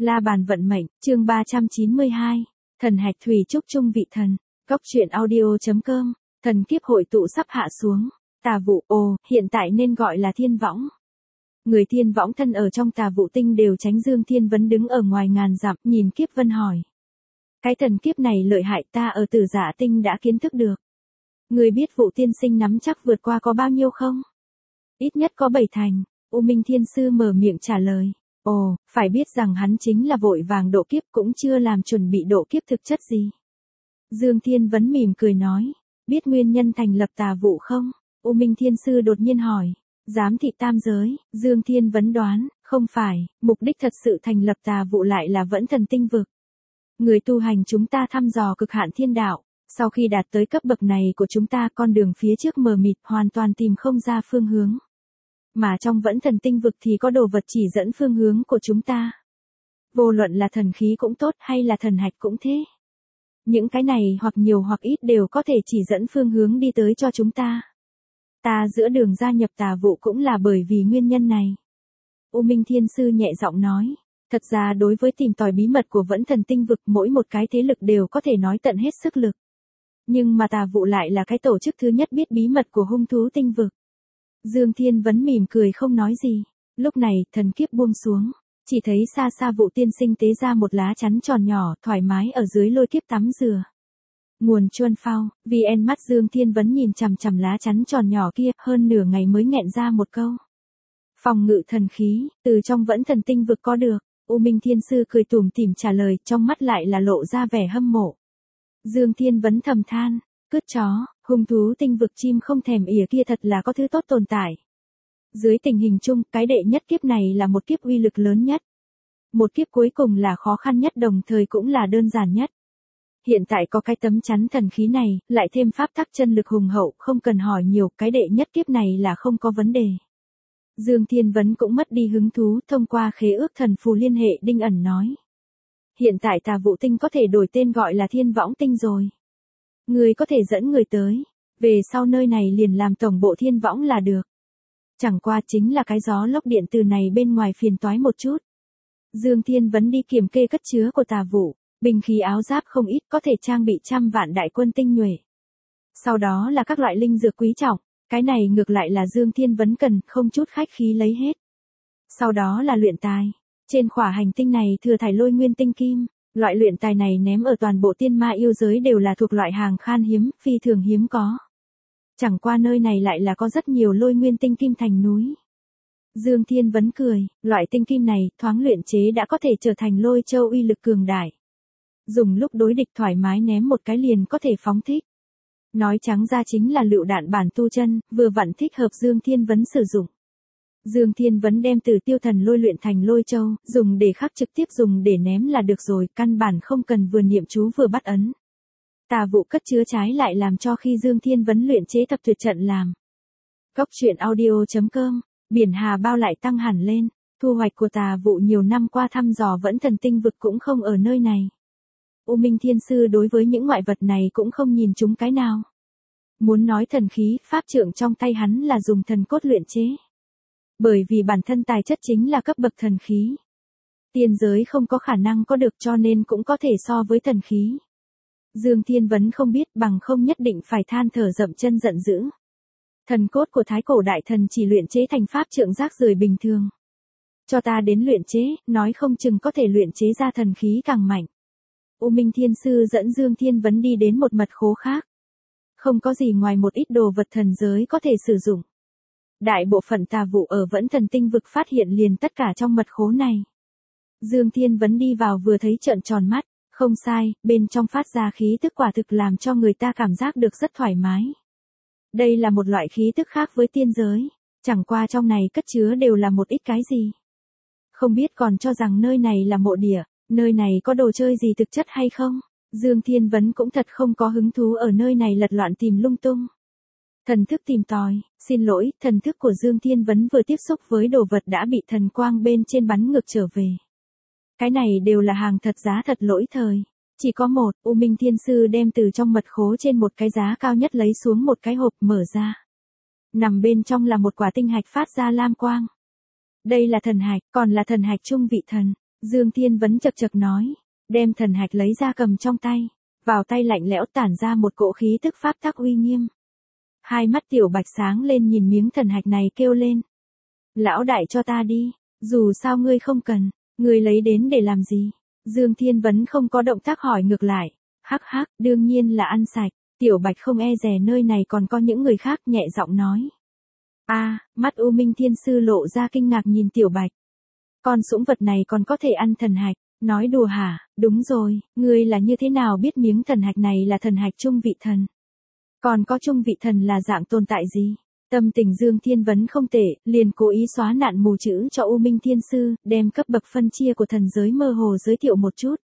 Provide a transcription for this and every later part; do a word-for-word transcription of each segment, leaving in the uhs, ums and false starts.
La bàn vận mệnh, chương ba trăm chín mươi hai. Thần hạch thủy trúc trung vị thần. Cốc truyện audio chấm com. Thần kiếp hội tụ sắp hạ xuống. Tà vụ, ồ, hiện tại nên gọi là thiên võng. Người thiên võng thân ở trong tà vụ tinh đều tránh Dương Thiên Vấn đứng ở ngoài ngàn dặm, nhìn kiếp vân hỏi. Cái thần kiếp này lợi hại, ta ở Tử Dạ tinh đã kiến thức được. Người biết vụ tiên sinh nắm chắc vượt qua có bao nhiêu không? Ít nhất có bảy thành. U Minh Thiên Sư mở miệng trả lời. Ồ, phải biết rằng hắn chính là vội vàng độ kiếp, cũng chưa làm chuẩn bị độ kiếp thực chất gì. Dương Thiên Vấn mỉm cười nói. Biết nguyên nhân thành lập tà vụ không? U Minh Thiên Sư đột nhiên hỏi. Giám thị tam giới, Dương Thiên Vấn đoán, không phải, mục đích thật sự thành lập tà vụ lại là vẫn thần tinh vực. Người tu hành chúng ta thăm dò cực hạn thiên đạo, sau khi đạt tới cấp bậc này của chúng ta, con đường phía trước mờ mịt, hoàn toàn tìm không ra phương hướng. Mà trong vẫn thần tinh vực thì có đồ vật chỉ dẫn phương hướng của chúng ta. Vô luận là thần khí cũng tốt hay là thần hạch cũng thế. Những cái này hoặc nhiều hoặc ít đều có thể chỉ dẫn phương hướng đi tới cho chúng ta. Ta giữa đường gia nhập tà vụ cũng là bởi vì nguyên nhân này. U Minh Thiên Sư nhẹ giọng nói. Thật ra đối với tìm tòi bí mật của vẫn thần tinh vực, mỗi một cái thế lực đều có thể nói tận hết sức lực. Nhưng mà tà vụ lại là cái tổ chức thứ nhất biết bí mật của hung thú tinh vực. Dương Thiên Vấn mỉm cười không nói gì. Lúc này, thần kiếp buông xuống. Chỉ thấy xa xa vụ tiên sinh tế ra một lá chắn tròn nhỏ, thoải mái ở dưới lôi kiếp tắm rửa. Nguồn chuân phao, vì en mắt Dương Thiên Vấn nhìn chằm chằm lá chắn tròn nhỏ kia, hơn nửa ngày mới nghẹn ra một câu. Phòng ngự thần khí, từ trong vẫn thần tinh vực có được. U Minh Thiên Sư cười tủm tỉm trả lời, trong mắt lại là lộ ra vẻ hâm mộ. Dương Thiên Vấn thầm than, cướp chó, hung thú tinh vực chim không thèm ỉa kia thật là có thứ tốt tồn tại. Dưới tình hình chung, cái đệ nhất kiếp này là một kiếp uy lực lớn nhất. Một kiếp cuối cùng là khó khăn nhất, đồng thời cũng là đơn giản nhất. Hiện tại có cái tấm chắn thần khí này, lại thêm pháp tắc chân lực hùng hậu, không cần hỏi nhiều, cái đệ nhất kiếp này là không có vấn đề. Dương Thiên Vấn cũng mất đi hứng thú, thông qua khế ước thần phù liên hệ Đinh Ẩn nói. Hiện tại tà vụ tinh có thể đổi tên gọi là thiên võng tinh rồi. Người có thể dẫn người tới, về sau nơi này liền làm tổng bộ thiên võng là được. Chẳng qua chính là cái gió lốc điện từ này bên ngoài phiền toái một chút. Dương Thiên Vấn đi kiểm kê cất chứa của tà vụ, binh khí áo giáp không ít, có thể trang bị trăm vạn đại quân tinh nhuệ. Sau đó là các loại linh dược quý trọng. Cái này ngược lại là Dương Thiên Vấn cần, không chút khách khí lấy hết. Sau đó là luyện tài. Trên khỏa hành tinh này thừa thải lôi nguyên tinh kim. Loại luyện tài này ném ở toàn bộ tiên ma yêu giới đều là thuộc loại hàng khan hiếm, phi thường hiếm có. Chẳng qua nơi này lại là có rất nhiều lôi nguyên tinh kim thành núi. Dương Thiên Vấn cười, loại tinh kim này thoáng luyện chế đã có thể trở thành lôi châu uy lực cường đại. Dùng lúc đối địch thoải mái ném một cái liền có thể phóng thích. Nói trắng ra chính là lựu đạn bản tu chân, vừa vặn thích hợp Dương Thiên Vấn sử dụng. Dương Thiên Vấn đem từ tiêu thần lôi luyện thành lôi châu, dùng để khắc trực tiếp dùng để ném là được rồi, căn bản không cần vừa niệm chú vừa bắt ấn. Tà vụ cất chứa trái lại làm cho khi Dương Thiên Vấn luyện chế tập tuyệt trận làm. Cốc truyện audio chấm com, biển hà bao lại tăng hẳn lên, thu hoạch của tà vụ nhiều năm qua thăm dò vẫn thần tinh vực cũng không ở nơi này. U Minh Thiên Sư đối với những ngoại vật này cũng không nhìn chúng cái nào. Muốn nói thần khí, pháp trượng trong tay hắn là dùng thần cốt luyện chế. Bởi vì bản thân tài chất chính là cấp bậc thần khí. Tiên giới không có khả năng có được cho nên cũng có thể so với thần khí. Dương Thiên Vấn không biết, bằng không nhất định phải than thở dậm chân giận dữ. Thần cốt của thái cổ đại thần chỉ luyện chế thành pháp trượng rác rưởi bình thường. Cho ta đến luyện chế, nói không chừng có thể luyện chế ra thần khí càng mạnh. U Minh Thiên Sư dẫn Dương Thiên Vấn đi đến một mật khố khác. Không có gì ngoài một ít đồ vật thần giới có thể sử dụng. Đại bộ phận tà vụ ở vẫn thần tinh vực phát hiện liền tất cả trong mật khố này. Dương Thiên Vấn đi vào vừa thấy trợn tròn mắt, không sai, bên trong phát ra khí tức quả thực làm cho người ta cảm giác được rất thoải mái. Đây là một loại khí tức khác với tiên giới, chẳng qua trong này cất chứa đều là một ít cái gì. Không biết còn cho rằng nơi này là mộ địa. Nơi này có đồ chơi gì thực chất hay không? Dương Thiên Vấn cũng thật không có hứng thú ở nơi này lật loạn tìm lung tung. Thần thức tìm tòi, xin lỗi, thần thức của Dương Thiên Vấn vừa tiếp xúc với đồ vật đã bị thần quang bên trên bắn ngược trở về. Cái này đều là hàng thật giá thật lỗi thời. Chỉ có một, U Minh Thiên Sư đem từ trong mật khố trên một cái giá cao nhất lấy xuống một cái hộp mở ra. Nằm bên trong là một quả tinh hạch phát ra lam quang. Đây là thần hạch, còn là thần hạch trung vị thần. Dương Thiên Vấn chậc chậc nói, đem thần hạch lấy ra cầm trong tay, vào tay lạnh lẽo tản ra một cỗ khí tức pháp tắc uy nghiêm. Hai mắt Tiểu Bạch sáng lên nhìn miếng thần hạch này kêu lên. Lão đại cho ta đi, dù sao ngươi không cần, ngươi lấy đến để làm gì? Dương Thiên Vấn không có động tác hỏi ngược lại, hắc hắc, đương nhiên là ăn sạch. Tiểu Bạch không e dè nơi này còn có những người khác nhẹ giọng nói. A, à, mắt U Minh Thiên Sư lộ ra kinh ngạc nhìn Tiểu Bạch. Con sủng vật này còn có thể ăn thần hạch, nói đùa hả? Đúng rồi, ngươi là như thế nào biết miếng thần hạch này là thần hạch trung vị thần? Còn có trung vị thần là dạng tồn tại gì? Tâm tình Dương Thiên Vấn không tệ, liền cố ý xóa nạn mù chữ cho U Minh Thiên Sư, đem cấp bậc phân chia của thần giới mơ hồ giới thiệu một chút.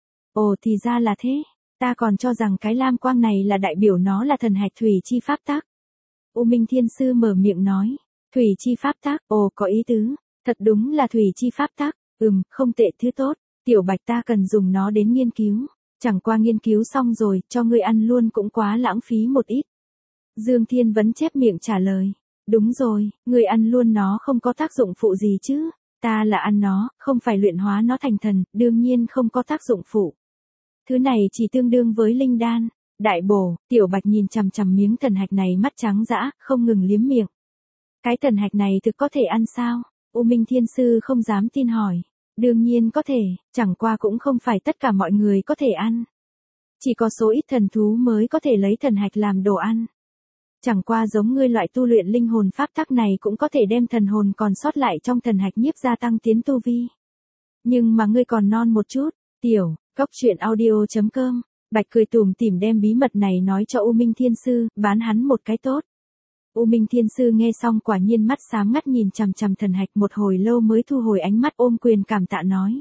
Ồ thì ra là thế, ta còn cho rằng cái lam quang này là đại biểu nó là thần hạch thủy chi pháp tắc. U Minh Thiên Sư mở miệng nói, thủy chi pháp tắc, ồ có ý tứ, thật đúng là thủy chi pháp tắc, ừm, không tệ thứ tốt, Tiểu Bạch ta cần dùng nó đến nghiên cứu, chẳng qua nghiên cứu xong rồi, cho ngươi ăn luôn cũng quá lãng phí một ít. Dương Thiên Vấn chép miệng trả lời, đúng rồi, ngươi ăn luôn nó không có tác dụng phụ gì chứ, ta là ăn nó, không phải luyện hóa nó thành thần, đương nhiên không có tác dụng phụ. Thứ này chỉ tương đương với linh đan. Đại bổ, Tiểu Bạch nhìn chằm chằm miếng thần hạch này mắt trắng dã, không ngừng liếm miệng. Cái thần hạch này thực có thể ăn sao? U Minh Thiên Sư không dám tin hỏi. Đương nhiên có thể, chẳng qua cũng không phải tất cả mọi người có thể ăn. Chỉ có số ít thần thú mới có thể lấy thần hạch làm đồ ăn. Chẳng qua giống ngươi loại tu luyện linh hồn pháp tắc này cũng có thể đem thần hồn còn sót lại trong thần hạch nhiếp gia tăng tiến tu vi. Nhưng mà ngươi còn non một chút, Tiểu, Cốc Truyện Audio chấm com. Bạch cười tủm tỉm đem bí mật này nói cho U Minh Thiên Sư, bán hắn một cái tốt. U Minh Thiên Sư nghe xong quả nhiên mắt sáng ngắt nhìn chằm chằm thần hạch một hồi lâu mới thu hồi ánh mắt ôm quyền cảm tạ nói.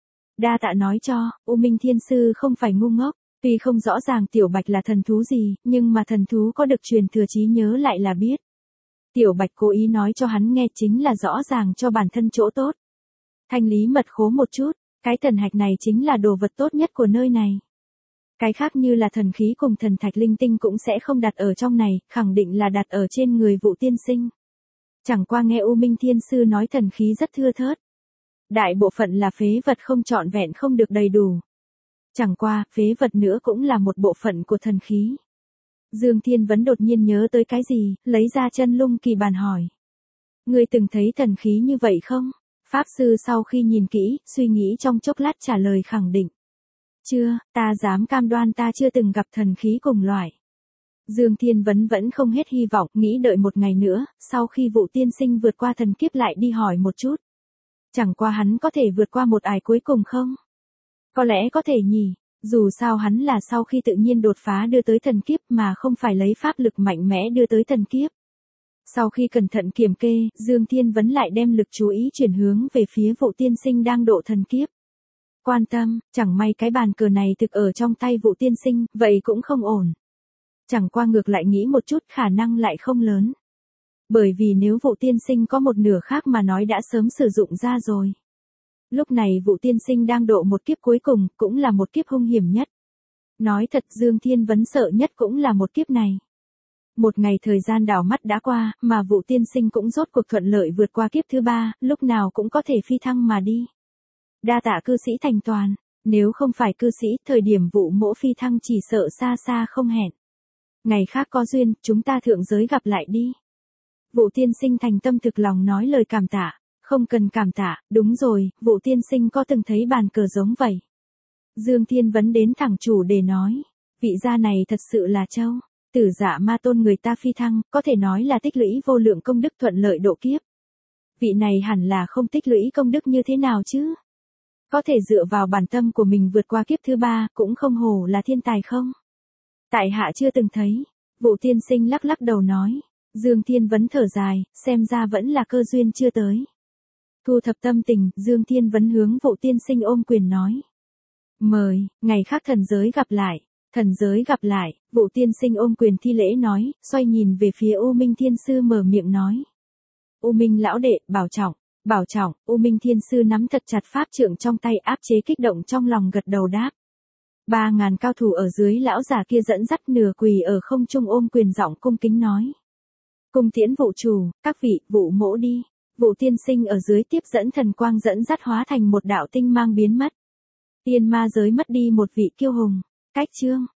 Đa tạ nói cho, U Minh Thiên Sư không phải ngu ngốc, tuy không rõ ràng Tiểu Bạch là thần thú gì, nhưng mà thần thú có được truyền thừa trí nhớ lại là biết. Tiểu Bạch cố ý nói cho hắn nghe chính là rõ ràng cho bản thân chỗ tốt. Thanh lý mật khố một chút, cái thần hạch này chính là đồ vật tốt nhất của nơi này. Cái khác như là thần khí cùng thần thạch linh tinh cũng sẽ không đặt ở trong này, khẳng định là đặt ở trên người Vũ Tiên Sinh. Chẳng qua nghe U Minh Thiên Sư nói thần khí rất thưa thớt. Đại bộ phận là phế vật không trọn vẹn không được đầy đủ. Chẳng qua, phế vật nữa cũng là một bộ phận của thần khí. Dương Thiên Vấn đột nhiên nhớ tới cái gì, lấy ra chân lung kỳ bàn hỏi. Ngươi từng thấy thần khí như vậy không? Pháp Sư sau khi nhìn kỹ, suy nghĩ trong chốc lát trả lời khẳng định. Chưa, ta dám cam đoan ta chưa từng gặp thần khí cùng loại. Dương Thiên Vấn vẫn không hết hy vọng, nghĩ đợi một ngày nữa, sau khi Vũ Tiên Sinh vượt qua thần kiếp lại đi hỏi một chút. Chẳng qua hắn có thể vượt qua một ải cuối cùng không? Có lẽ có thể nhỉ, dù sao hắn là sau khi tự nhiên đột phá đưa tới thần kiếp mà không phải lấy pháp lực mạnh mẽ đưa tới thần kiếp. Sau khi cẩn thận kiểm kê, Dương Thiên Vấn lại đem lực chú ý chuyển hướng về phía Vũ Tiên Sinh đang độ thần kiếp. Quan tâm, chẳng may cái bàn cờ này thực ở trong tay Vũ Tiên Sinh, vậy cũng không ổn. Chẳng qua ngược lại nghĩ một chút khả năng lại không lớn. Bởi vì nếu Vũ Tiên Sinh có một nửa khác mà nói đã sớm sử dụng ra rồi. Lúc này Vũ Tiên Sinh đang độ một kiếp cuối cùng, cũng là một kiếp hung hiểm nhất. Nói thật Dương Thiên Vấn sợ nhất cũng là một kiếp này. Một ngày thời gian đảo mắt đã qua, mà Vũ Tiên Sinh cũng rốt cuộc thuận lợi vượt qua kiếp thứ ba, lúc nào cũng có thể phi thăng mà đi. Đa tạ cư sĩ thành toàn, nếu không phải cư sĩ, thời điểm Vũ mỗ phi thăng chỉ sợ xa xa không hẹn. Ngày khác có duyên, chúng ta thượng giới gặp lại đi. Vũ Tiên Sinh thành tâm thực lòng nói lời cảm tạ, không cần cảm tạ, đúng rồi, Vũ Tiên Sinh có từng thấy bàn cờ giống vậy. Dương Thiên Vấn đến thẳng chủ để nói, vị gia này thật sự là châu, tử dạ ma tôn người ta phi thăng, có thể nói là tích lũy vô lượng công đức thuận lợi độ kiếp. Vị này hẳn là không tích lũy công đức như thế nào chứ? Có thể dựa vào bản tâm của mình vượt qua kiếp thứ ba, cũng không hổ là thiên tài không? Tại hạ chưa từng thấy, Vũ Tiên Sinh lắc lắc đầu nói, Dương Thiên Vấn thở dài, xem ra vẫn là cơ duyên chưa tới. Thu thập tâm tình, Dương Thiên Vấn hướng Vũ Tiên Sinh ôm quyền nói. Mời, ngày khác thần giới gặp lại, thần giới gặp lại, Vũ Tiên Sinh ôm quyền thi lễ nói, xoay nhìn về phía U Minh Thiên Sư mở miệng nói. U Minh lão đệ, bảo trọng, bảo trọng, U Minh Thiên Sư nắm thật chặt pháp trượng trong tay áp chế kích động trong lòng gật đầu đáp. Ba ngàn cao thủ ở dưới lão già kia dẫn dắt nửa quỳ ở không trung ôm quyền giọng cung kính nói. Cung tiễn Vũ chủ, các vị, Vũ mỗ đi. Vụ tiên sinh ở dưới tiếp dẫn thần quang dẫn dắt hóa thành một đạo tinh mang biến mất. Tiên ma giới mất đi một vị kiêu hùng. Cách chương.